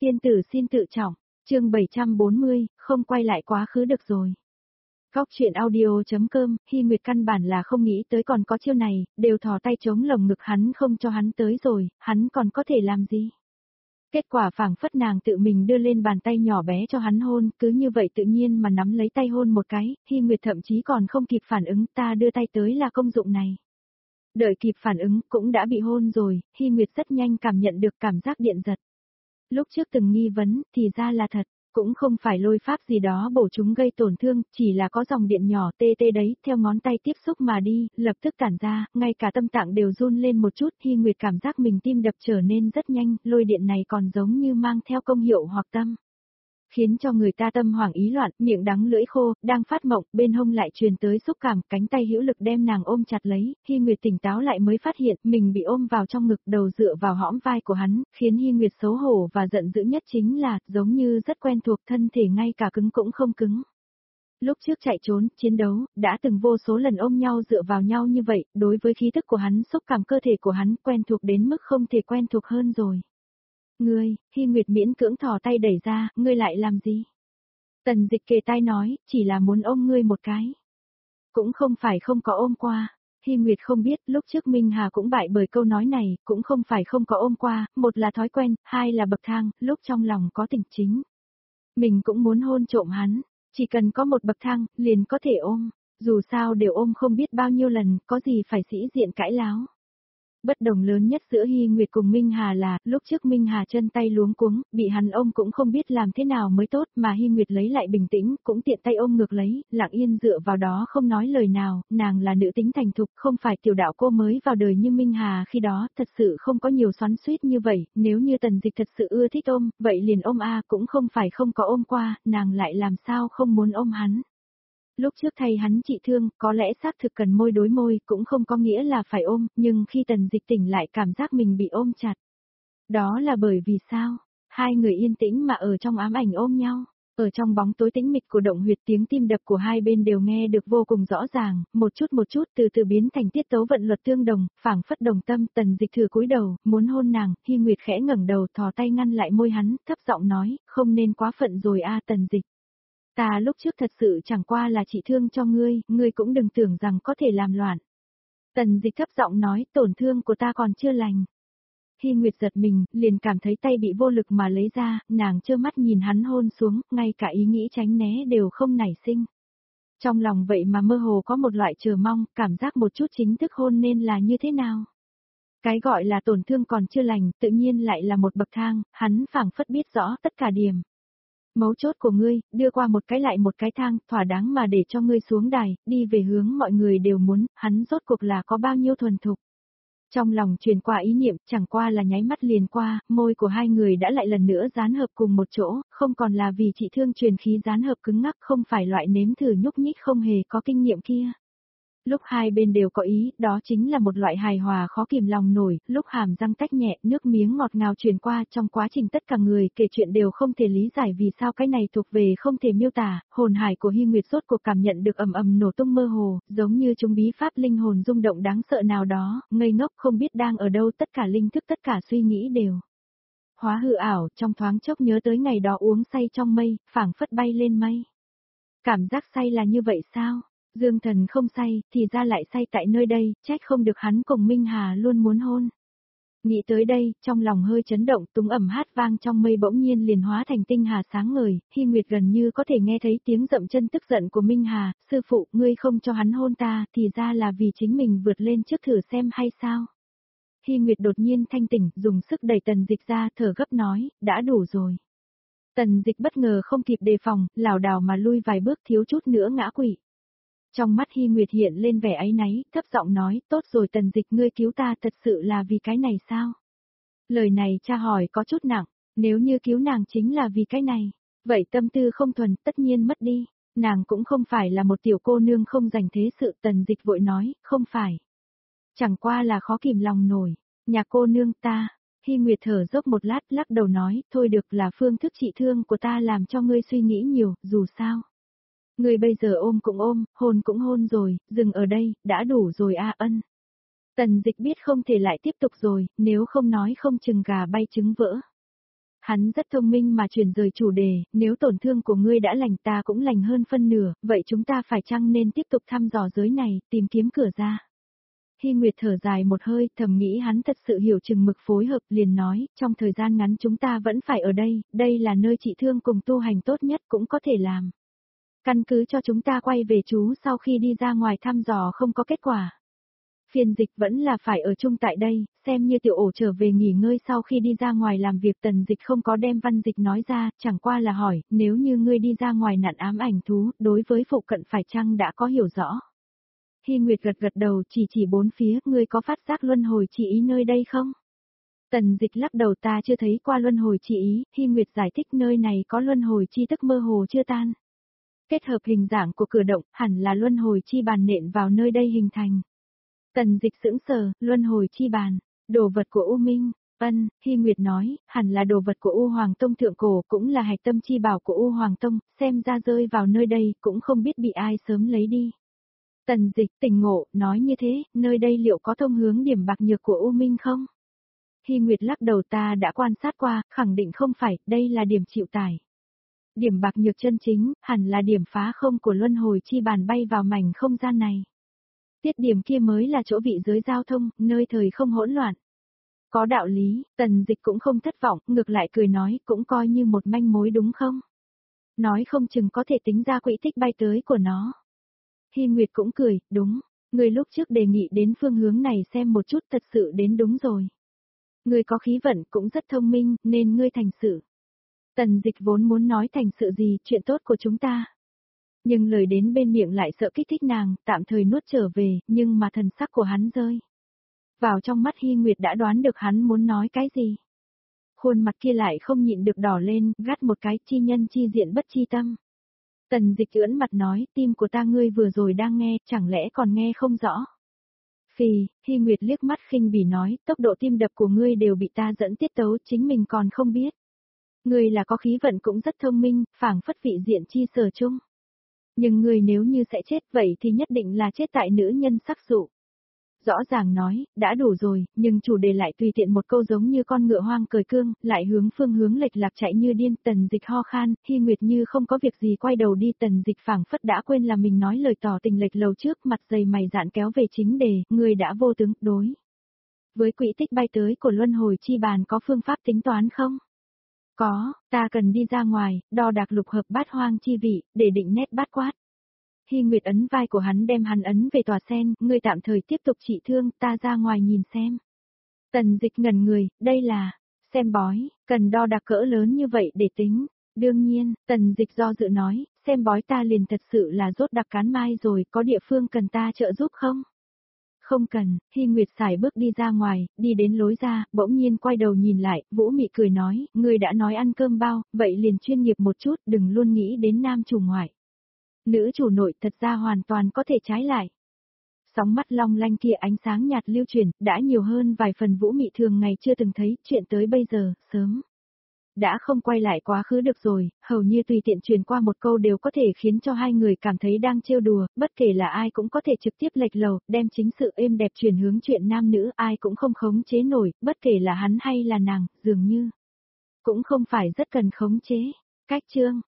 Tiên tử xin tự trọng, chương 740, không quay lại quá khứ được rồi. Góc chuyện audio.com, Hy Nguyệt căn bản là không nghĩ tới còn có chiêu này, đều thò tay chống lồng ngực hắn không cho hắn tới rồi, hắn còn có thể làm gì? Kết quả phảng phất nàng tự mình đưa lên bàn tay nhỏ bé cho hắn hôn, cứ như vậy tự nhiên mà nắm lấy tay hôn một cái, Hy Nguyệt thậm chí còn không kịp phản ứng, ta đưa tay tới là công dụng này. Đợi kịp phản ứng cũng đã bị hôn rồi, Hy Nguyệt rất nhanh cảm nhận được cảm giác điện giật. Lúc trước từng nghi vấn, thì ra là thật, cũng không phải lôi pháp gì đó bổ chúng gây tổn thương, chỉ là có dòng điện nhỏ tê tê đấy, theo ngón tay tiếp xúc mà đi, lập tức tản ra, ngay cả tâm tạng đều run lên một chút, Hy Nguyệt cảm giác mình tim đập trở nên rất nhanh, lôi điện này còn giống như mang theo công hiệu hoặc tâm. Khiến cho người ta tâm hoảng ý loạn, miệng đắng lưỡi khô, đang phát mộng, bên hông lại truyền tới xúc cảm, cánh tay hữu lực đem nàng ôm chặt lấy, Hy Nguyệt tỉnh táo lại mới phát hiện mình bị ôm vào trong ngực, đầu dựa vào hõm vai của hắn, khiến Hy Nguyệt xấu hổ và giận dữ nhất chính là, giống như rất quen thuộc thân thể ngay cả cứng cũng không cứng. Lúc trước chạy trốn, chiến đấu, đã từng vô số lần ôm nhau dựa vào nhau như vậy, đối với khí tức của hắn, xúc cảm cơ thể của hắn, quen thuộc đến mức không thể quen thuộc hơn rồi. Ngươi, Hy Nguyệt miễn cưỡng thò tay đẩy ra, ngươi lại làm gì? Tần Dịch kề tai nói, chỉ là muốn ôm ngươi một cái. Cũng không phải không có ôm qua. Hy Nguyệt không biết, lúc trước Minh Hà cũng bại bởi câu nói này, cũng không phải không có ôm qua, một là thói quen, hai là bậc thang, lúc trong lòng có tình chính. Mình cũng muốn hôn trộm hắn, chỉ cần có một bậc thang, liền có thể ôm, dù sao đều ôm không biết bao nhiêu lần, có gì phải sĩ diện cãi láo. Bất đồng lớn nhất giữa Hy Nguyệt cùng Minh Hà là, lúc trước Minh Hà chân tay luống cuống, bị hắn ôm cũng không biết làm thế nào mới tốt, mà Hy Nguyệt lấy lại bình tĩnh, cũng tiện tay ôm ngược lấy, lặng yên dựa vào đó không nói lời nào, nàng là nữ tính thành thục, không phải tiểu đạo cô mới vào đời như Minh Hà khi đó, thật sự không có nhiều xoắn xuýt như vậy, nếu như Tần Dịch thật sự ưa thích ôm, vậy liền ôm cũng không phải không có ôm qua, nàng lại làm sao không muốn ôm hắn. Lúc trước thay hắn trị thương, có lẽ xác thực cần môi đối môi, cũng không có nghĩa là phải ôm, nhưng khi Tần Dịch tỉnh lại cảm giác mình bị ôm chặt. Đó là bởi vì sao? Hai người yên tĩnh mà ở trong ám ảnh ôm nhau. Ở trong bóng tối tĩnh mịch của động huyệt, tiếng tim đập của hai bên đều nghe được vô cùng rõ ràng, một chút từ từ biến thành tiết tấu vận luật tương đồng, phảng phất đồng tâm. Tần Dịch thử cúi đầu, muốn hôn nàng, Hy Nguyệt khẽ ngẩng đầu thò tay ngăn lại môi hắn, thấp giọng nói, không nên quá phận rồi Tần Dịch. Ta lúc trước thật sự chẳng qua là trị thương cho ngươi, ngươi cũng đừng tưởng rằng có thể làm loạn. Tần Dịch thấp giọng nói, tổn thương của ta còn chưa lành. Hy Nguyệt giật mình, liền cảm thấy tay bị vô lực mà lấy ra, nàng trơ mắt nhìn hắn hôn xuống, ngay cả ý nghĩ tránh né đều không nảy sinh. Trong lòng vậy mà mơ hồ có một loại chờ mong, cảm giác một chút chính thức hôn nên là như thế nào. Cái gọi là tổn thương còn chưa lành, tự nhiên lại là một bậc thang, hắn phảng phất biết rõ tất cả điểm. Mấu chốt của ngươi, đưa qua một cái lại một cái thang, thỏa đáng mà để cho ngươi xuống đài, đi về hướng mọi người đều muốn, hắn rốt cuộc là có bao nhiêu thuần thục. Trong lòng truyền qua ý niệm, chẳng qua là nháy mắt liền qua, môi của hai người đã lại lần nữa dán hợp cùng một chỗ, không còn là vì trị thương truyền khí dán hợp cứng ngắc, không phải loại nếm thử nhúc nhích không hề có kinh nghiệm kia. Lúc hai bên đều có ý, đó chính là một loại hài hòa khó kìm lòng nổi, lúc hàm răng tách nhẹ, nước miếng ngọt ngào truyền qua, trong quá trình tất cả người kể chuyện đều không thể lý giải vì sao cái này thuộc về không thể miêu tả, hồn hải của Hy Nguyệt rốt cuộc cảm nhận được ầm ầm nổ tung mơ hồ, giống như chúng bí pháp linh hồn rung động đáng sợ nào đó, ngây ngốc không biết đang ở đâu, tất cả linh thức tất cả suy nghĩ đều hóa hư ảo, trong thoáng chốc nhớ tới ngày đó uống say trong mây, phảng phất bay lên mây. Cảm giác say là như vậy sao? Dương Thần không say, thì ra lại say tại nơi đây, trách không được hắn cùng Minh Hà luôn muốn hôn. Nghĩ tới đây, trong lòng hơi chấn động, túng ẩm hát vang trong mây bỗng nhiên liền hóa thành tinh hà sáng ngời, Hy Nguyệt gần như có thể nghe thấy tiếng dậm chân tức giận của Minh Hà, sư phụ, ngươi không cho hắn hôn ta, thì ra là vì chính mình vượt lên trước thử xem hay sao. Hy Nguyệt đột nhiên thanh tỉnh, dùng sức đẩy Tần Dịch ra, thở gấp nói, đã đủ rồi. Tần Dịch bất ngờ không kịp đề phòng, lảo đảo mà lui vài bước thiếu chút nữa ngã quỵ. Trong mắt Hy Nguyệt hiện lên vẻ áy náy, thấp giọng nói, tốt rồi Tần Dịch, ngươi cứu ta thật sự là vì cái này sao? Lời này cha hỏi có chút nặng, nếu như cứu nàng chính là vì cái này, vậy tâm tư không thuần tất nhiên mất đi, nàng cũng không phải là một tiểu cô nương không dành thế sự. Tần Dịch vội nói, không phải. Chẳng qua là khó kìm lòng nổi, nhà cô nương ta. Hy Nguyệt thở dốc một lát lắc đầu nói, thôi được, là phương thức trị thương của ta làm cho ngươi suy nghĩ nhiều, dù sao. Ngươi bây giờ ôm cũng ôm, hôn cũng hôn rồi, dừng ở đây, đã đủ rồi Ân. Tần Dịch biết không thể lại tiếp tục rồi, nếu không nói không chừng gà bay trứng vỡ. Hắn rất thông minh mà chuyển rời chủ đề, nếu tổn thương của ngươi đã lành ta cũng lành hơn phân nửa, vậy chúng ta phải chăng nên tiếp tục thăm dò giới này, tìm kiếm cửa ra. Hy Nguyệt thở dài một hơi, thầm nghĩ hắn thật sự hiểu chừng mực phối hợp, liền nói, trong thời gian ngắn chúng ta vẫn phải ở đây là nơi trị thương cùng tu hành tốt nhất cũng có thể làm. Căn cứ cho chúng ta quay về chú sau khi đi ra ngoài thăm dò không có kết quả. Phiên dịch vẫn là phải ở chung tại đây, xem như tiểu ổ trở về nghỉ ngơi sau khi đi ra ngoài làm việc. Tần Dịch không có đem văn dịch nói ra, chẳng qua là hỏi, nếu như ngươi đi ra ngoài nạn ám ảnh thú, đối với phụ cận phải chăng đã có hiểu rõ. Hy Nguyệt gật gật đầu chỉ bốn phía, ngươi có phát giác luân hồi chi ý nơi đây không? Tần Dịch lắc đầu, ta chưa thấy qua luân hồi chi ý. Hy Nguyệt giải thích nơi này có luân hồi chi tức mơ hồ chưa tan. Kết hợp hình dạng của cửa động, hẳn là luân hồi chi bàn nện vào nơi đây hình thành. Tần Dịch sững sờ, luân hồi chi bàn, đồ vật của U Minh. Hy Nguyệt nói, hẳn là đồ vật của U Hoàng Tông thượng cổ, cũng là hạch tâm chi bảo của U Hoàng Tông, xem ra rơi vào nơi đây cũng không biết bị ai sớm lấy đi. Tần Dịch tỉnh ngộ, nói như thế, nơi đây liệu có thông hướng điểm bạc nhược của U Minh không? Hy Nguyệt lắc đầu, ta đã quan sát qua, khẳng định không phải, đây là điểm chịu tải. Điểm bạc nhược chân chính, hẳn là điểm phá không của luân hồi chi bàn bay vào mảnh không gian này. Tiết điểm kia mới là chỗ vị giới giao thông, nơi thời không hỗn loạn. Có đạo lý, Tần Dịch cũng không thất vọng, ngược lại cười nói, cũng coi như một manh mối đúng không? Nói không chừng có thể tính ra quỹ tích bay tới của nó. Hy Nguyệt cũng cười, đúng, người lúc trước đề nghị đến phương hướng này xem một chút, thật sự đến đúng rồi. Người có khí vận cũng rất thông minh, nên ngươi thành sự. Tần Dịch vốn muốn nói thành sự gì, chuyện tốt của chúng ta. Nhưng lời đến bên miệng lại sợ kích thích nàng, tạm thời nuốt trở về, nhưng mà thần sắc của hắn rơi. Vào trong mắt Hy Nguyệt đã đoán được hắn muốn nói cái gì. Khuôn mặt kia lại không nhịn được đỏ lên, gắt một cái, chi nhân chi diện bất chi tâm. Tần Dịch ưỡn mặt nói, tim của ta ngươi vừa rồi đang nghe, chẳng lẽ còn nghe không rõ. Phì, Hy Nguyệt liếc mắt khinh bỉ nói, tốc độ tim đập của ngươi đều bị ta dẫn tiết tấu, chính mình còn không biết. Ngươi là có khí vận cũng rất thông minh, phảng phất vị diện chi sở chung. Nhưng ngươi nếu như sẽ chết vậy thì nhất định là chết tại nữ nhân sắc dụ. Rõ ràng nói, đã đủ rồi, nhưng chủ đề lại tùy tiện một câu giống như con ngựa hoang cởi cương, lại hướng phương hướng lệch lạc chạy như điên. Tần Dịch ho khan, Hy Nguyệt như không có việc gì quay đầu đi. Tần Dịch phảng phất đã quên là mình nói lời tỏ tình lệch lầu trước, mặt dày mày dạn kéo về chính đề, người đã vô tướng, đối. Với quỹ tích bay tới của luân hồi chi bàn có phương pháp tính toán không? Có, ta cần đi ra ngoài, đo đạc lục hợp bát hoang chi vị, để định nét bát quát. Hy Nguyệt ấn vai của hắn đem hắn ấn về tòa sen, ngươi tạm thời tiếp tục trị thương, ta ra ngoài nhìn xem. Tần Dịch ngẩn người, đây là, xem bói, cần đo đạc cỡ lớn như vậy để tính. Đương nhiên, Tần Dịch do dự nói, xem bói ta liền thật sự là rốt đặc cán mai rồi, có địa phương cần ta trợ giúp không? Không cần. Hy Nguyệt xài bước đi ra ngoài, đi đến lối ra, bỗng nhiên quay đầu nhìn lại, Vũ Mị cười nói, ngươi đã nói ăn cơm bao, vậy liền chuyên nghiệp một chút, đừng luôn nghĩ đến nam chủ ngoại. Nữ chủ nội thật ra hoàn toàn có thể trái lại. Sóng mắt long lanh kia ánh sáng nhạt lưu truyền, đã nhiều hơn vài phần Vũ Mị thường ngày chưa từng thấy, chuyện tới bây giờ, sớm. Đã không quay lại quá khứ được rồi, hầu như tùy tiện truyền qua một câu đều có thể khiến cho hai người cảm thấy đang trêu đùa, bất kể là ai cũng có thể trực tiếp lệch lầu, đem chính sự êm đẹp truyền hướng chuyện nam nữ, ai cũng không khống chế nổi, bất kể là hắn hay là nàng, dường như cũng không phải rất cần khống chế. Cách chương